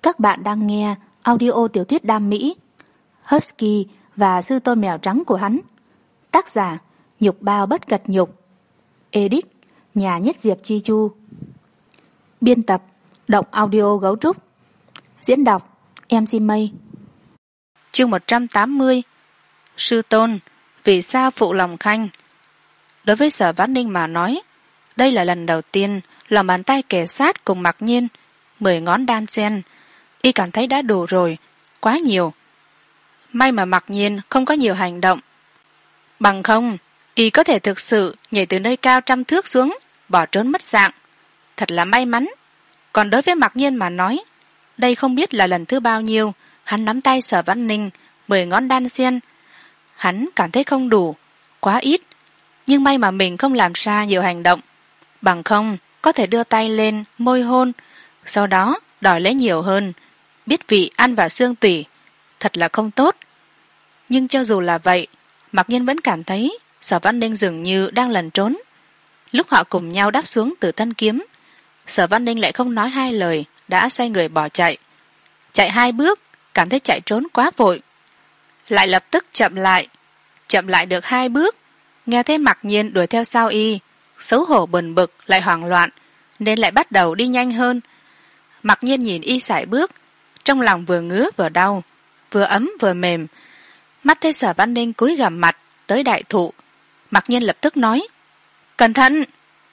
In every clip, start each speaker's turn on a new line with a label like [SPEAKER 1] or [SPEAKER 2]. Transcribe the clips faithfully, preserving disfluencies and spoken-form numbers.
[SPEAKER 1] Các bạn đang nghe audio tiểu thuyết đam mỹ Husky và sư tôn mèo trắng của hắn. Tác giả Nhục Bao Bất Cật Nhục. Edit Nhà Nhất Diệp Chi Chu. Biên tập Động Audio Gấu Trúc. Diễn đọc em xê Mây. Chương một trăm tám mươi. Sư tôn, vì sao phụ lòng khanh? Đối với Sở Vãn Ninh mà nói, đây là lần đầu tiên lòng bàn tay kề sát cùng Mặc Nhiên, mười ngón đan xen. Y cảm thấy đã đủ rồi, quá nhiều. May mà Mặc Nhiên không có nhiều hành động. Bằng không, Y có thể thực sự nhảy từ nơi cao trăm thước xuống, bỏ trốn mất dạng. Thật là may mắn. Còn đối với Mặc Nhiên mà nói, đây không biết là lần thứ bao nhiêu hắn nắm tay Sở Vãn Ninh, mười ngón đan xen. Hắn cảm thấy không đủ, quá ít. Nhưng may mà mình không làm ra nhiều hành động. Bằng không, có thể đưa tay lên, môi hôn, sau đó đòi lấy nhiều hơn. Biết vị ăn vào xương tủy, thật là không tốt. Nhưng cho dù là vậy, Mặc Nhiên vẫn cảm thấy Sở Vãn Ninh dường như đang lẩn trốn. Lúc họ cùng nhau đáp xuống từ thân kiếm, Sở Vãn Ninh lại không nói hai lời, đã xoay người bỏ chạy. Chạy hai bước, cảm thấy chạy trốn quá vội, lại lập tức chậm lại. Chậm lại được hai bước, nghe thấy Mặc Nhiên đuổi theo sau Y, xấu hổ bần bực lại hoảng loạn, nên lại bắt đầu đi nhanh hơn. Mặc Nhiên nhìn Y sải bước, trong lòng vừa ngứa vừa đau, vừa ấm vừa mềm. Mắt thấy Sở Vãn Ninh cúi gằm mặt tới đại thụ, Mặc Nhiên lập tức nói: "Cẩn thận!"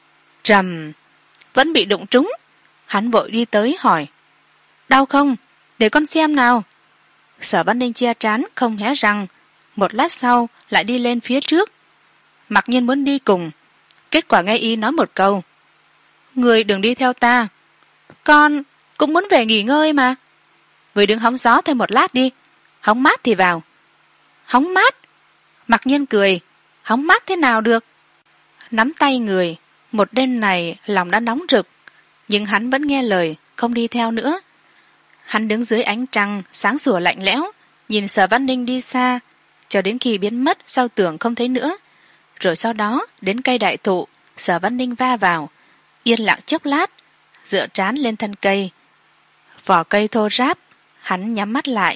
[SPEAKER 1] Trầm, vẫn bị đụng trúng. Hắn vội đi tới hỏi: "Đau không? Để con xem nào." Sở Vãn Ninh che trán không hé răng, một lát sau lại đi lên phía trước. Mặc Nhiên muốn đi cùng, kết quả nghe Y nói một câu: "Người đừng đi theo ta, con cũng muốn về nghỉ ngơi mà. Người đứng hóng gió thêm một lát đi, hóng mát thì vào." "Hóng mát?" Mặc Nhiên cười: "Hóng mát thế nào được?" Nắm tay người, một đêm này lòng đã nóng rực, nhưng hắn vẫn nghe lời, không đi theo nữa. Hắn đứng dưới ánh trăng sáng sủa lạnh lẽo, nhìn Sở Vãn Ninh đi xa, cho đến khi biến mất sau tường không thấy nữa. Rồi sau đó đến cây đại thụ, Sở Vãn Ninh va vào, yên lặng chốc lát, dựa trán lên thân cây. Vỏ cây thô ráp, hắn nhắm mắt lại.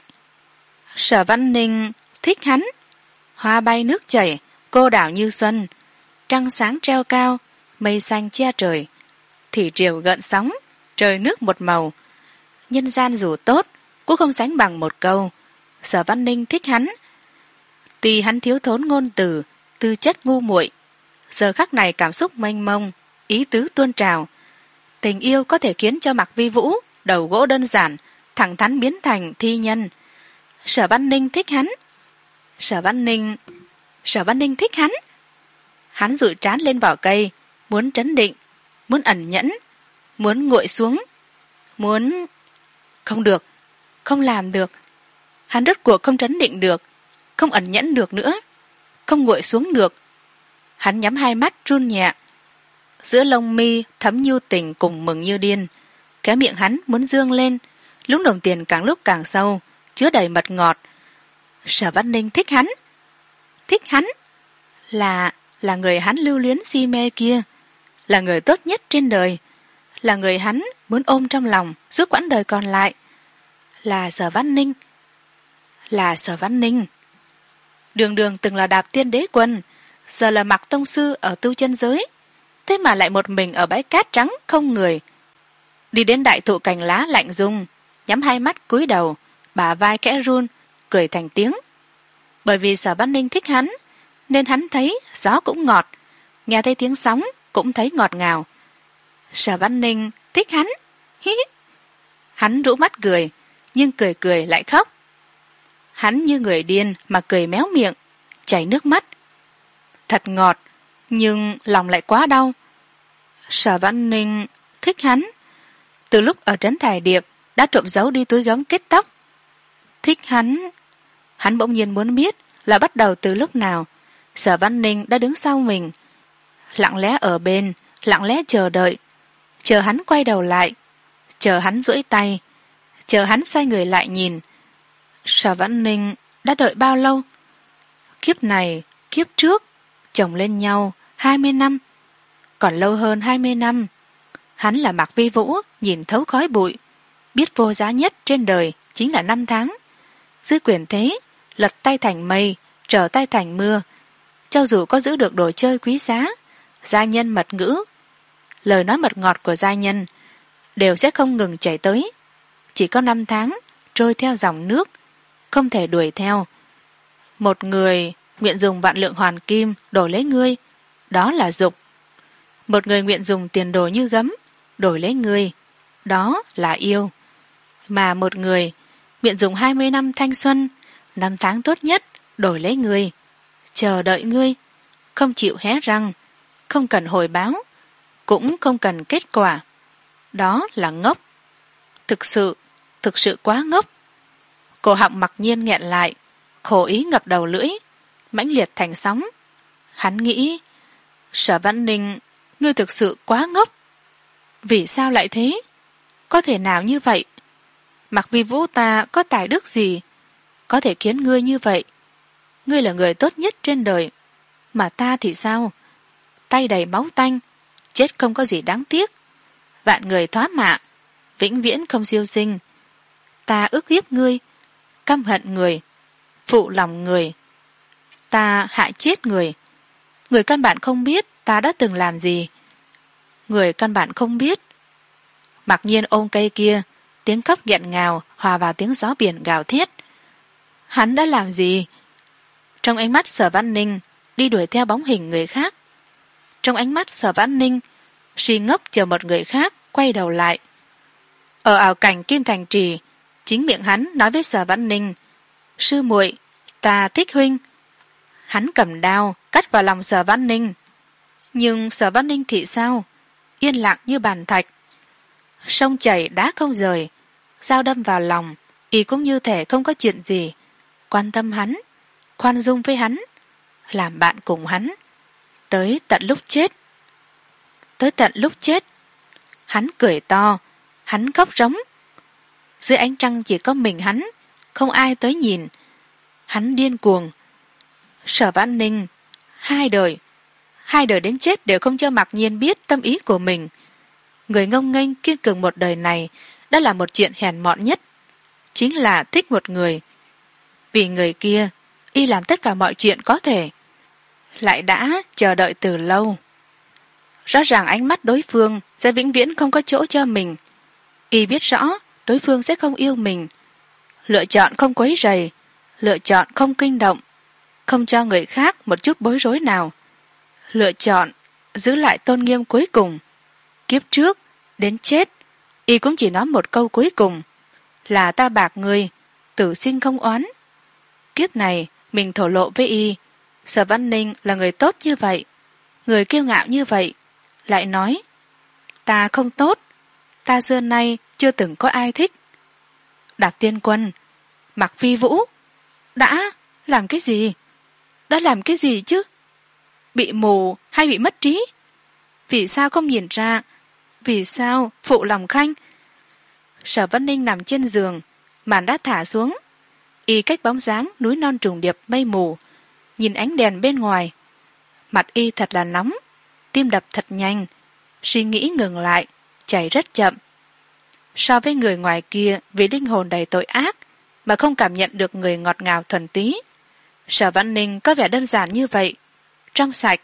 [SPEAKER 1] Sở Vãn Ninh thích hắn. Hoa bay nước chảy, cô đảo như xuân, trăng sáng treo cao, mây xanh che trời, thủy triều gợn sóng, trời nước một màu. Nhân gian dù tốt cũng không sánh bằng một câu: Sở Vãn Ninh thích hắn. Tuy hắn thiếu thốn ngôn từ, tư chất ngu muội, giờ khắc này cảm xúc mênh mông, ý tứ tuôn trào. Tình yêu có thể khiến cho Mạc Vi Vũ đầu gỗ đơn giản thẳng thắn biến thành thi nhân. Sở Vãn Ninh thích hắn. Sở Vãn Ninh Sở Vãn Ninh thích hắn. Hắn dụi trán lên vỏ cây, muốn trấn định, muốn ẩn nhẫn, muốn nguội xuống, muốn... Không được, không làm được. Hắn rốt cuộc không trấn định được, không ẩn nhẫn được nữa, không nguội xuống được. Hắn nhắm hai mắt run nhẹ, giữa lông mi thấm nhu tình cùng mừng như điên. Cái miệng hắn muốn dương lên, lúng đồng tiền càng lúc càng sâu, chứa đầy mật ngọt. Sở Vãn Ninh thích hắn. Thích hắn là là người hắn lưu luyến si mê kia, là người tốt nhất trên đời, là người hắn muốn ôm trong lòng suốt quãng đời còn lại. Là Sở Vãn Ninh. Là Sở Vãn Ninh. Đường Đường từng là Đạp Tiên Đế Quân, giờ là Mạc tông sư ở tu chân giới, thế mà lại một mình ở bãi cát trắng không người. Đi đến đại thụ cành lá lạnh rung, nhắm hai mắt cúi đầu, bả vai khẽ run, cười thành tiếng. Bởi vì Sở Vãn Ninh thích hắn, nên hắn thấy gió cũng ngọt, nghe thấy tiếng sóng cũng thấy ngọt ngào. Sở Vãn Ninh thích hắn. Hí hí. Hắn rũ mắt cười, nhưng cười cười lại khóc. Hắn như người điên mà cười méo miệng, chảy nước mắt. Thật ngọt, nhưng lòng lại quá đau. Sở Vãn Ninh thích hắn. Từ lúc ở trấn Thải Điệp đã trộm giấu đi túi gấm kết tóc. Thích hắn. Hắn bỗng nhiên muốn biết là bắt đầu từ lúc nào Sở Vãn Ninh đã đứng sau mình, lặng lẽ ở bên, lặng lẽ chờ đợi, chờ hắn quay đầu lại, chờ hắn duỗi tay, chờ hắn xoay người lại nhìn. Sở Vãn Ninh đã đợi bao lâu? Kiếp này, kiếp trước, chồng lên nhau hai mươi năm, còn lâu hơn hai mươi năm. Hắn là Mạc Vi Vũ nhìn thấu khói bụi, biết vô giá nhất trên đời chính là năm tháng. Dưới quyền thế, lật tay thành mây, trở tay thành mưa. Cho dù có giữ được đồ chơi quý giá, gia nhân mật ngữ, lời nói mật ngọt của gia nhân đều sẽ không ngừng chảy tới. Chỉ có năm tháng trôi theo dòng nước, không thể đuổi theo. Một người nguyện dùng vạn lượng hoàn kim đổi lấy ngươi, đó là dục. Một người nguyện dùng tiền đồ như gấm đổi lấy ngươi, đó là yêu. Mà một người nguyện dùng hai mươi năm thanh xuân, năm tháng tốt nhất đổi lấy ngươi, chờ đợi ngươi, không chịu hé răng, không cần hồi báo, cũng không cần kết quả, đó là ngốc. Thực sự, thực sự quá ngốc. Cổ họng mặc nhiên nghẹn lại, khổ ý ngập đầu lưỡi, mãnh liệt thành sóng. Hắn nghĩ, Sở Văn Ninh, ngươi thực sự quá ngốc. Vì sao lại thế? Có thể nào như vậy? Mặc Vi Vũ ta có tài đức gì có thể khiến ngươi như vậy? Ngươi là người tốt nhất trên đời, mà ta thì sao? Tay đầy máu tanh, chết không có gì đáng tiếc. Vạn người thoá mạ, vĩnh viễn không siêu sinh. Ta ức hiếp ngươi, căm hận người, phụ lòng người. Ta hại chết người. Người căn bản không biết ta đã từng làm gì. Người căn bản không biết. Mặc nhiên ôm cây kia, tiếng khóc nghẹn ngào hòa vào tiếng gió biển gào thét. Hắn đã làm gì? Trong ánh mắt Sở Văn Ninh đi đuổi theo bóng hình người khác. Trong ánh mắt Sở Văn Ninh si ngốc chờ một người khác quay đầu lại. Ở ảo cảnh Kim Thành Trì, chính miệng hắn nói với Sở Văn Ninh, sư muội, ta thích huynh. Hắn cầm đao cắt vào lòng Sở Văn Ninh. Nhưng Sở Văn Ninh thì sao? Yên lặng như bàn thạch. Sông chảy đá không rời, dao đâm vào lòng, y cũng như thể không có chuyện gì. Quan tâm hắn, khoan dung với hắn, làm bạn cùng hắn, tới tận lúc chết. Tới tận lúc chết, hắn cười to, hắn khóc rống. Dưới ánh trăng chỉ có mình hắn, không ai tới nhìn. Hắn điên cuồng. Sở Văn Ninh, hai đời, hai đời đến chết đều không cho Mặc Nhiên biết tâm ý của mình. Người ngông nghênh kiên cường một đời này đã là một chuyện hèn mọn nhất, chính là thích một người. Vì người kia, y làm tất cả mọi chuyện có thể, lại đã chờ đợi từ lâu. Rõ ràng ánh mắt đối phương sẽ vĩnh viễn không có chỗ cho mình. Y biết rõ đối phương sẽ không yêu mình. Lựa chọn không quấy rầy, lựa chọn không kinh động, không cho người khác một chút bối rối nào. Lựa chọn giữ lại tôn nghiêm cuối cùng. Kiếp trước, đến chết, y cũng chỉ nói một câu cuối cùng, là ta bạc người, tử sinh không oán. Kiếp này, mình thổ lộ với y, Sở Văn Ninh là người tốt như vậy, người kiêu ngạo như vậy, lại nói, ta không tốt, ta xưa nay chưa từng có ai thích. Đạt Tiên Quân, Mặc Vi Vũ, đã làm cái gì? Đã làm cái gì chứ? Bị mù hay bị mất trí? Vì sao không nhìn ra? Vì sao phụ lòng Khanh? Sở Văn Ninh nằm trên giường, màn đã thả xuống. Y cách bóng dáng núi non trùng điệp mây mù, nhìn ánh đèn bên ngoài. Mặt y thật là nóng, tim đập thật nhanh, suy nghĩ ngừng lại, chảy rất chậm. So với người ngoài kia vì linh hồn đầy tội ác mà không cảm nhận được người ngọt ngào thuần túy, Sở Văn Ninh có vẻ đơn giản như vậy, trong sạch.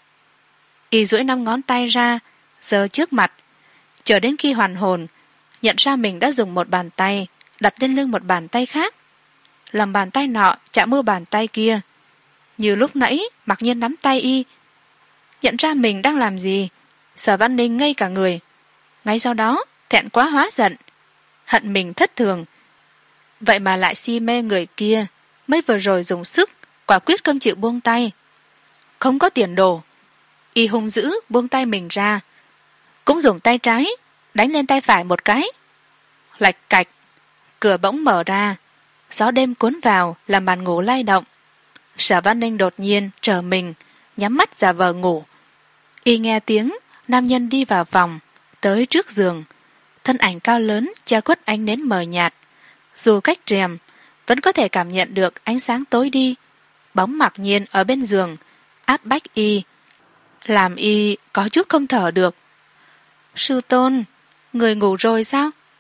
[SPEAKER 1] Y duỗi năm ngón tay ra, giơ trước mặt, chờ đến khi hoàn hồn, nhận ra mình đã dùng một bàn tay đặt lên lưng một bàn tay khác, làm bàn tay nọ chạm mưa bàn tay kia. Như lúc nãy Mặc Nhiên nắm tay y, nhận ra mình đang làm gì, Sở Văn Ninh ngây cả người. Ngay sau đó thẹn quá hóa giận, hận mình thất thường, vậy mà lại si mê người kia mới vừa rồi dùng sức, quả quyết không chịu buông tay. Không có tiền đồ. Y hung dữ buông tay mình ra, cũng dùng tay trái đánh lên tay phải một cái. Lạch cạch, cửa bỗng mở ra, gió đêm cuốn vào làm màn ngủ lay động. Sở Văn Ninh đột nhiên trở mình, nhắm mắt giả vờ ngủ. Y nghe tiếng nam nhân đi vào phòng, tới trước giường. Thân ảnh cao lớn che khuất ánh nến mờ nhạt, dù cách rèm vẫn có thể cảm nhận được ánh sáng tối đi. Bóng Mặc Nhiên ở bên giường áp bách y, làm y có chút không thở được. Sư tôn, người ngủ rồi sao?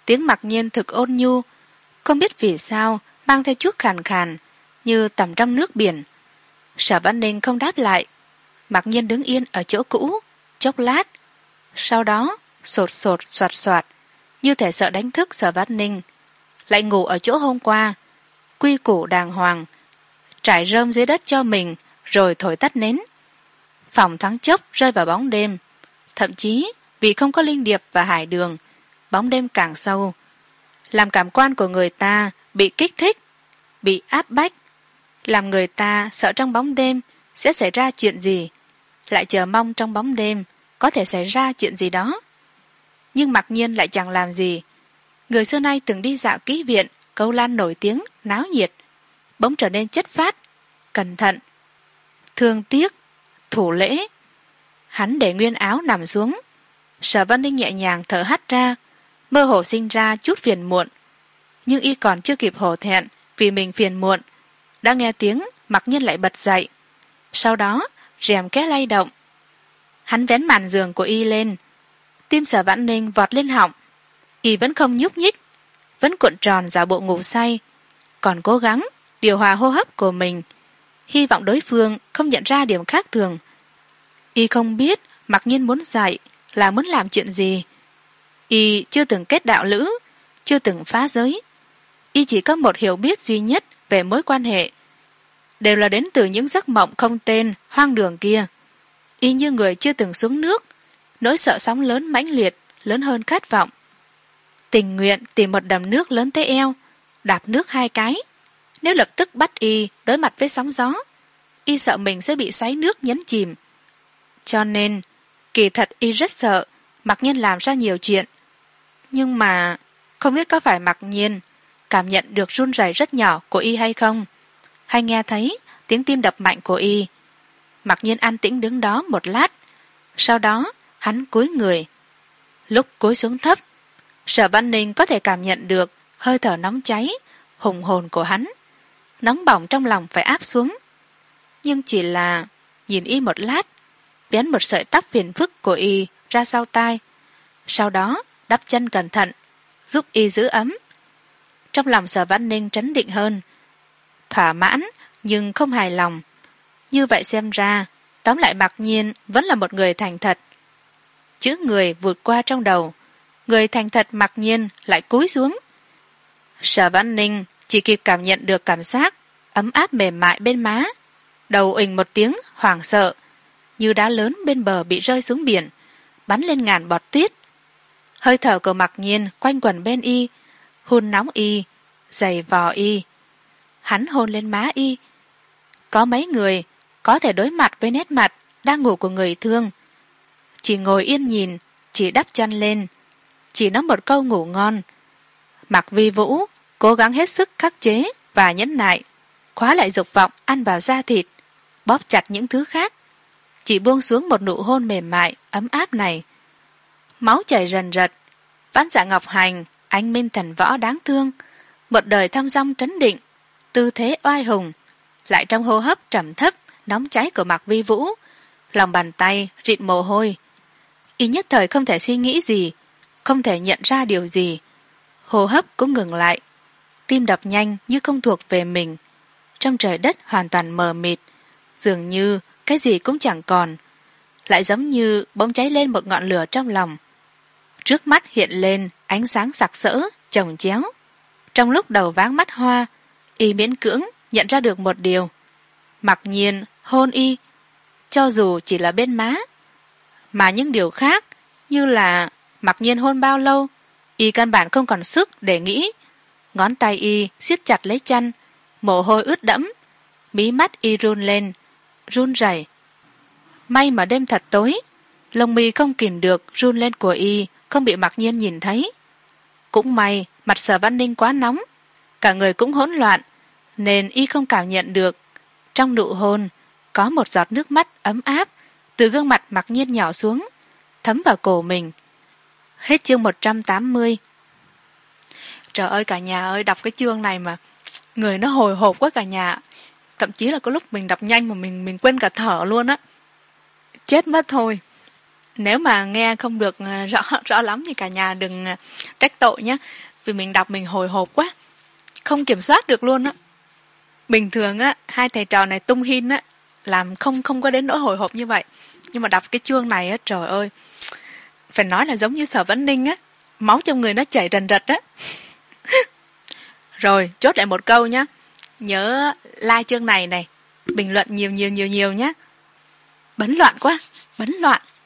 [SPEAKER 1] Tiếng Mặc Nhiên thực ôn nhu, không biết vì sao mang theo chút khàn khàn như tầm trong nước biển. Sở Văn Ninh không đáp lại. Mặc Nhiên đứng yên ở chỗ cũ chốc lát, sau đó sột sột soạt soạt như thể sợ đánh thức Sở Văn Ninh, lại ngủ ở chỗ hôm qua, quy củ đàng hoàng, trải rơm dưới đất cho mình rồi thổi tắt nến. Phòng thoáng chốc rơi vào bóng đêm, thậm chí vì không có Linh Điệp và Hải Đường, bóng đêm càng sâu, làm cảm quan của người ta bị kích thích, bị áp bách, làm người ta sợ trong bóng đêm sẽ xảy ra chuyện gì, lại chờ mong trong bóng đêm có thể xảy ra chuyện gì đó. Nhưng Mặc Nhiên lại chẳng làm gì. Người xưa nay từng đi dạo ký viện, câu lan nổi tiếng, náo nhiệt, bỗng trở nên chất phác, cẩn thận, thương tiếc, thủ lễ. Hắn để nguyên áo nằm xuống. Sở Văn Ninh nhẹ nhàng thở hắt ra, mơ hồ sinh ra chút phiền muộn. Nhưng y còn chưa kịp hổ thẹn vì mình phiền muộn, đã nghe tiếng Mặc Nhiên lại bật dậy. Sau đó rèm ké lay động. Hắn vén màn giường của y lên. Tim Sở Vãn Ninh vọt lên họng. Y vẫn không nhúc nhích, vẫn cuộn tròn giả bộ ngủ say, còn cố gắng điều hòa hô hấp của mình, hy vọng đối phương không nhận ra điểm khác thường. Y không biết Mặc Nhiên muốn dạy là muốn làm chuyện gì. Y chưa từng kết đạo lữ, chưa từng phá giới. Y chỉ có một hiểu biết duy nhất về mối quan hệ, đều là đến từ những giấc mộng không tên hoang đường kia. Y như người chưa từng xuống nước, nỗi sợ sóng lớn mãnh liệt, lớn hơn khát vọng. Tình nguyện tìm một đầm nước lớn tới eo, đạp nước hai cái. Nếu lập tức bắt y đối mặt với sóng gió, y sợ mình sẽ bị xoáy nước nhấn chìm. Cho nên kỳ thật y rất sợ Mặc Nhiên làm ra nhiều chuyện. Nhưng mà không biết có phải Mặc Nhiên cảm nhận được run rẩy rất nhỏ của y hay không, hay nghe thấy tiếng tim đập mạnh của y. Mặc Nhiên an tĩnh đứng đó một lát, sau đó hắn cúi người. Lúc cúi xuống thấp, Sở Văn Ninh có thể cảm nhận được hơi thở nóng cháy hùng hồn của hắn, nóng bỏng trong lòng phải áp xuống. Nhưng chỉ là nhìn y một lát, vén một sợi tóc phiền phức của y ra sau tai, sau đó đắp chân cẩn thận giúp y giữ ấm. Trong lòng Sở Văn Ninh trấn định hơn, thỏa mãn nhưng không hài lòng. Như vậy xem ra tóm lại Mặc Nhiên vẫn là một người thành thật. Chữ người vụt qua trong đầu, người thành thật Mặc Nhiên lại cúi xuống. Sở Văn Ninh chỉ kịp cảm nhận được cảm giác ấm áp mềm mại bên má, đầu uỳnh một tiếng hoảng sợ, như đá lớn bên bờ bị rơi xuống biển, bắn lên ngàn bọt tuyết. Hơi thở của Mặc Nhiên quanh quẩn bên y, hun nóng y, giày vò y. Hắn hôn lên má y. Có mấy người có thể đối mặt với nét mặt đang ngủ của người thương, chỉ ngồi yên nhìn, chỉ đắp chăn lên, chỉ nói một câu ngủ ngon. Mặc Vi Vũ cố gắng hết sức khắc chế và nhẫn nại, khóa lại dục vọng ăn vào da thịt, bóp chặt những thứ khác, chỉ buông xuống một nụ hôn mềm mại ấm áp này. Máu chảy rần rật. Vãn Dạ Ngọc Hành, anh minh thần võ đáng thương, một đời thong dong trấn định, tư thế oai hùng, lại trong hô hấp trầm thấp nóng cháy của Mặc Vi Vũ, lòng bàn tay rịn mồ hôi. Y nhất thời không thể suy nghĩ gì, không thể nhận ra điều gì, hô hấp cũng ngừng lại, tim đập nhanh như không thuộc về mình. Trong trời đất hoàn toàn mờ mịt, dường như cái gì cũng chẳng còn, lại giống như bỗng cháy lên một ngọn lửa trong lòng. Trước mắt hiện lên ánh sáng sặc sỡ chồng chéo. Trong lúc đầu váng mắt hoa, y miễn cưỡng nhận ra được một điều: Mặc Nhiên hôn y, cho dù chỉ là bên má, mà những điều khác như là Mặc Nhiên hôn bao lâu, y căn bản không còn sức để nghĩ. Ngón tay y siết chặt lấy chân, mồ hôi ướt đẫm, mí mắt y run lên, run rẩy. May mà đêm thật tối, lông mi không kìm được run lên của y không bị Mặc Nhiên nhìn thấy. Cũng may mặt Sở Văn Ninh quá nóng, cả người cũng hỗn loạn, nên y không cảm nhận được trong nụ hôn có một giọt nước mắt ấm áp từ gương mặt Mặc Nhiên nhỏ xuống, thấm vào cổ mình. Hết chương một trăm tám mươi. Trời ơi cả nhà ơi, đọc cái chương này mà người nó hồi hộp quá cả nhà. Thậm chí là có lúc mình đọc nhanh mà mình mình quên cả thở luôn á. Chết mất thôi.
[SPEAKER 2] Nếu mà nghe không được rõ rõ lắm thì cả nhà đừng trách tội nhé. Vì mình đọc mình hồi hộp quá, không kiểm soát được luôn á. Bình thường á, hai thầy trò này tung hin á, làm không không có đến nỗi hồi hộp như vậy. Nhưng mà đọc cái chương này á, trời ơi, phải nói là giống như Sở Vân Ninh á, máu trong người nó chảy rần rật á. Rồi, chốt lại một câu nhá. Nhớ like chương này này, bình luận nhiều nhiều nhiều nhiều nhá. Bấn loạn quá, bấn loạn.